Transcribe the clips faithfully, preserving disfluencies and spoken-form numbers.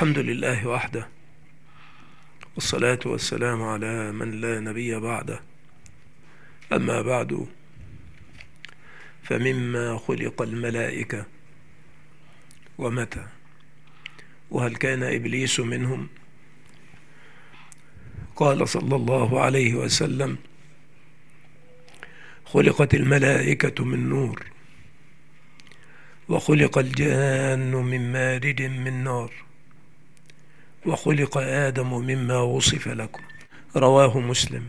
الحمد لله وحده، والصلاة والسلام على من لا نبي بعده. أما بعد، فمما خلق الملائكة ومتى؟ وهل كان إبليس منهم؟ قال صلى الله عليه وسلم: خلقت الملائكة من نور، وخلق الجان من مارد من نار، وخلق آدم مما وصف لكم. رواه مسلم.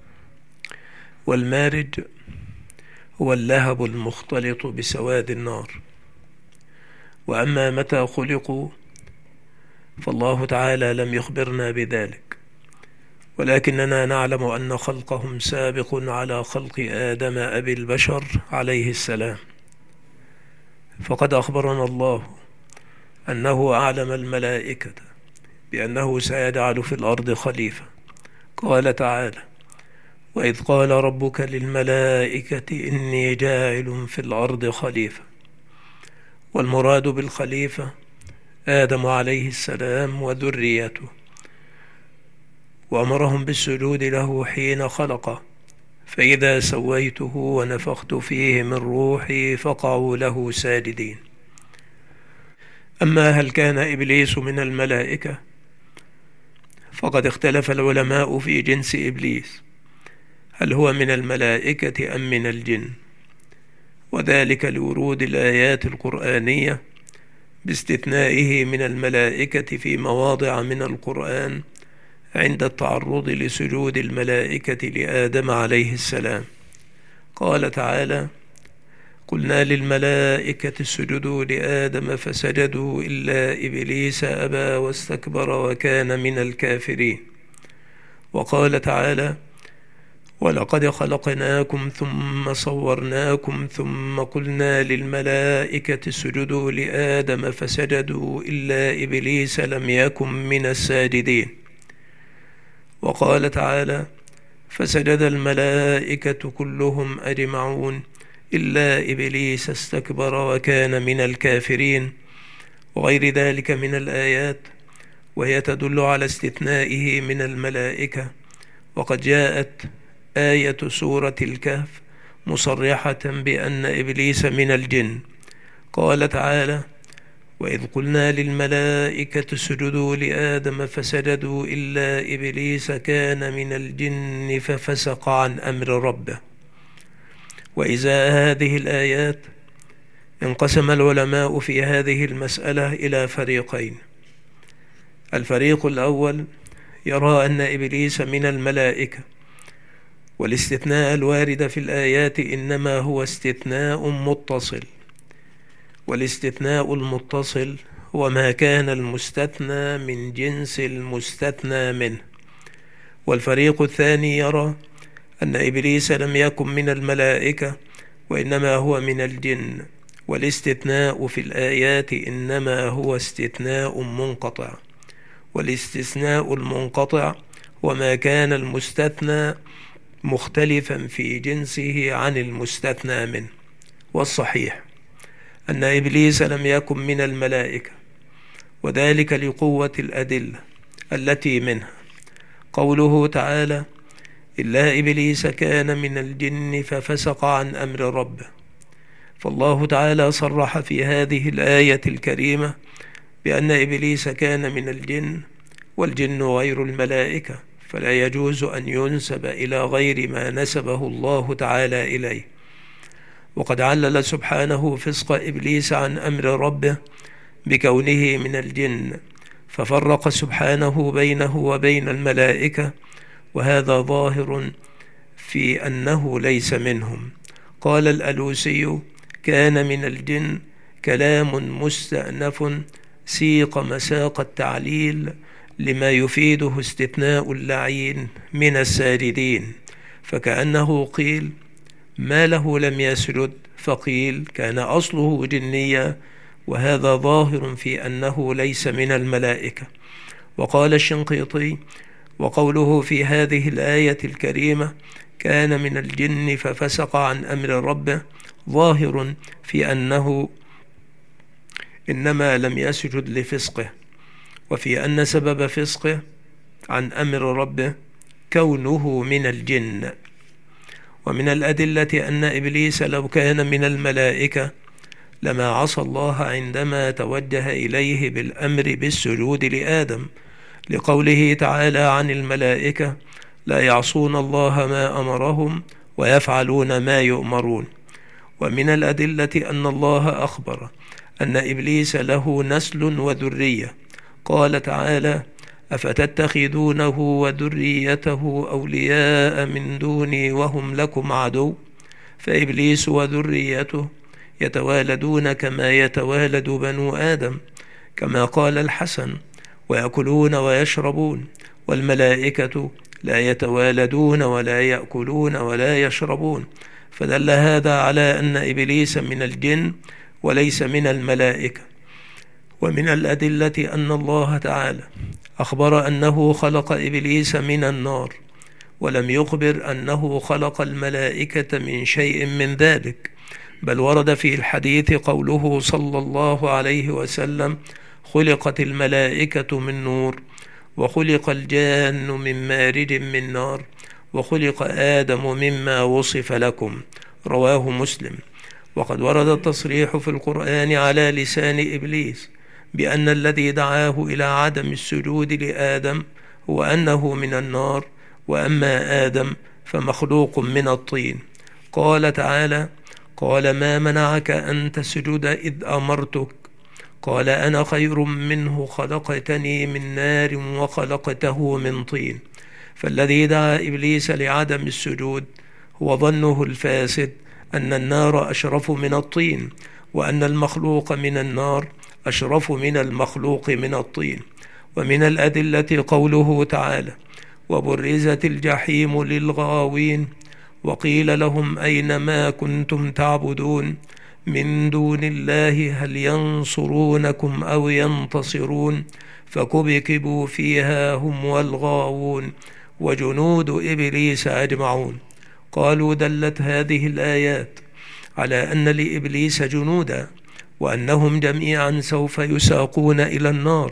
والمارد هو اللهب المختلط بسواد النار. وأما متى خلقوا فالله تعالى لم يخبرنا بذلك، ولكننا نعلم أن خلقهم سابق على خلق آدم أبي البشر عليه السلام. فقد أخبرنا الله أنه أعلم الملائكة بأنه سيجعل في الأرض خليفة. قال تعالى: وإذ قال ربك للملائكة إني جاعل في الأرض خليفة. والمراد بالخليفة آدم عليه السلام وذريته، وأمرهم بالسجود له حين خلقه: فإذا سويته ونفخت فيه من روحي فقعوا له ساجدين. أما هل كان إبليس من الملائكة؟ فقد اختلف العلماء في جنس إبليس، هل هو من الملائكة أم من الجن؟ وذلك لورود الآيات القرآنية باستثنائه من الملائكة في مواضع من القرآن عند التعرض لسجود الملائكة لآدم عليه السلام. قال تعالى: قلنا للملائكة اسجدوا لآدم فسجدوا إلا إبليس أبى واستكبر وكان من الكافرين. وقال تعالى: ولقد خلقناكم ثم صورناكم ثم قلنا للملائكة اسجدوا لآدم فسجدوا إلا إبليس لم يكن من الساجدين. وقال تعالى: فسجد الملائكة كلهم أجمعون إلا إبليس استكبر وكان من الكافرين، وغير ذلك من الآيات، وهي تدل على استثنائه من الملائكة. وقد جاءت آية سورة الكهف مصرحة بأن إبليس من الجن. قال تعالى: وإذ قلنا للملائكة اسجدوا لآدم فسجدوا إلا إبليس كان من الجن ففسق عن أمر ربه. وإزاء هذه الآيات انقسم العلماء في هذه المسألة إلى فريقين. الفريق الأول يرى أن إبليس من الملائكة، والاستثناء الوارد في الآيات إنما هو استثناء متصل، والاستثناء المتصل هو ما كان المستثنى من جنس المستثنى منه. والفريق الثاني يرى أن إبليس لم يكن من الملائكة وإنما هو من الجن، والاستثناء في الآيات إنما هو استثناء منقطع، والاستثناء المنقطع هو ما كان المستثنى مختلفا في جنسه عن المستثنى منه. والصحيح أن إبليس لم يكن من الملائكة، وذلك لقوة الأدلة التي منها قوله تعالى: إلا إبليس كان من الجن ففسق عن أمر ربه. فالله تعالى صرح في هذه الآية الكريمة بأن إبليس كان من الجن، والجن غير الملائكة، فلا يجوز أن ينسب إلى غير ما نسبه الله تعالى إليه. وقد علل سبحانه فسق إبليس عن أمر ربه بكونه من الجن، ففرق سبحانه بينه وبين الملائكة، وهذا ظاهر في أنه ليس منهم. قال الألوسي: كان من الجن كلام مستأنف سيق مساق التعليل لما يفيده استثناء اللعين من الساجدين، فكأنه قيل ما له لم يسجد، فقيل كان أصله جنيا، وهذا ظاهر في أنه ليس من الملائكة. وقال الشنقيطي: وقوله في هذه الآية الكريمة كان من الجن ففسق عن أمر ربه ظاهر في أنه إنما لم يسجد لفسقه، وفي أن سبب فسقه عن أمر ربه كونه من الجن. ومن الأدلة أن إبليس لو كان من الملائكة لما عصى الله عندما توجه إليه بالأمر بالسجود لآدم، لقوله تعالى عن الملائكة: لا يعصون الله ما أمرهم ويفعلون ما يؤمرون. ومن الأدلة أن الله أخبر أن إبليس له نسل وذرية، قال تعالى: أفتتخذونه وذريته أولياء من دوني وهم لكم عدو، فإبليس وذريته يتوالدون كما يتوالد بنو آدم، كما قال الحسن: ويأكلون ويشربون، والملائكة لا يتوالدون ولا يأكلون ولا يشربون. فدل هذا على أن إبليس من الجن وليس من الملائكة. ومن الأدلة أن الله تعالى أخبر أنه خلق إبليس من النار، ولم يخبر أنه خلق الملائكة من شيء من ذلك، بل ورد في الحديث قوله صلى الله عليه وسلم: خلقت الملائكة من نور، وخلق الجان من مارج من نار، وخلق آدم مما وصف لكم. رواه مسلم. وقد ورد التصريح في القرآن على لسان إبليس بأن الذي دعاه إلى عدم السجود لآدم هو أنه من النار، وأما آدم فمخلوق من الطين. قال تعالى: قال ما منعك أن تسجد إذ أمرتك؟ قال أنا خير منه، خلقتني من نار وخلقته من طين. فالذي دعا إبليس لعدم السجود هو ظنه الفاسد أن النار أشرف من الطين، وأن المخلوق من النار أشرف من المخلوق من الطين. ومن الأدلة قوله تعالى: وبرزت الجحيم للغاوين وقيل لهم أين ما كنتم تعبدون من دون الله هل ينصرونكم أو ينتصرون فكبكبوا فيها هم والغاوون وجنود إبليس أجمعون. قالوا دلت هذه الآيات على أن لإبليس جنودا، وأنهم جميعا سوف يساقون إلى النار،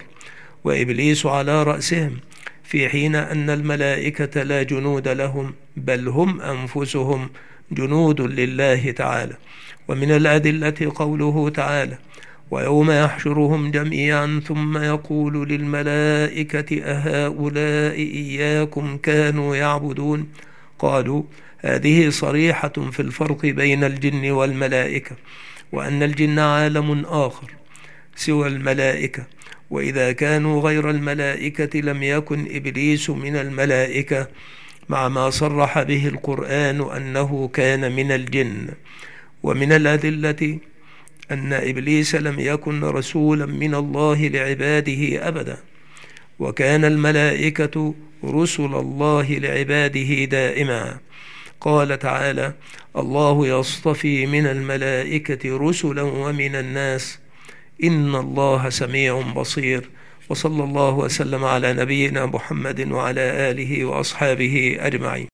وإبليس على رأسهم، في حين أن الملائكة لا جنود لهم، بل هم أنفسهم جنود لله تعالى. ومن الأدلة قوله تعالى: ويوم يحشرهم جميعا ثم يقول للملائكة أهؤلاء إياكم كانوا يعبدون؟ قالوا هذه صريحة في الفرق بين الجن والملائكة، وأن الجن عالم آخر سوى الملائكة، وإذا كانوا غير الملائكة لم يكن إبليس من الملائكة، مع ما صرح به القرآن أنه كان من الجن. ومن الأدلة أن إبليس لم يكن رسولا من الله لعباده أبدا، وكان الملائكة رسل الله لعباده دائما. قال تعالى: الله يصطفي من الملائكة رسلا ومن الناس إن الله سميع بصير. وصلى الله وسلم على نبينا محمد وعلى آله وأصحابه أجمعين.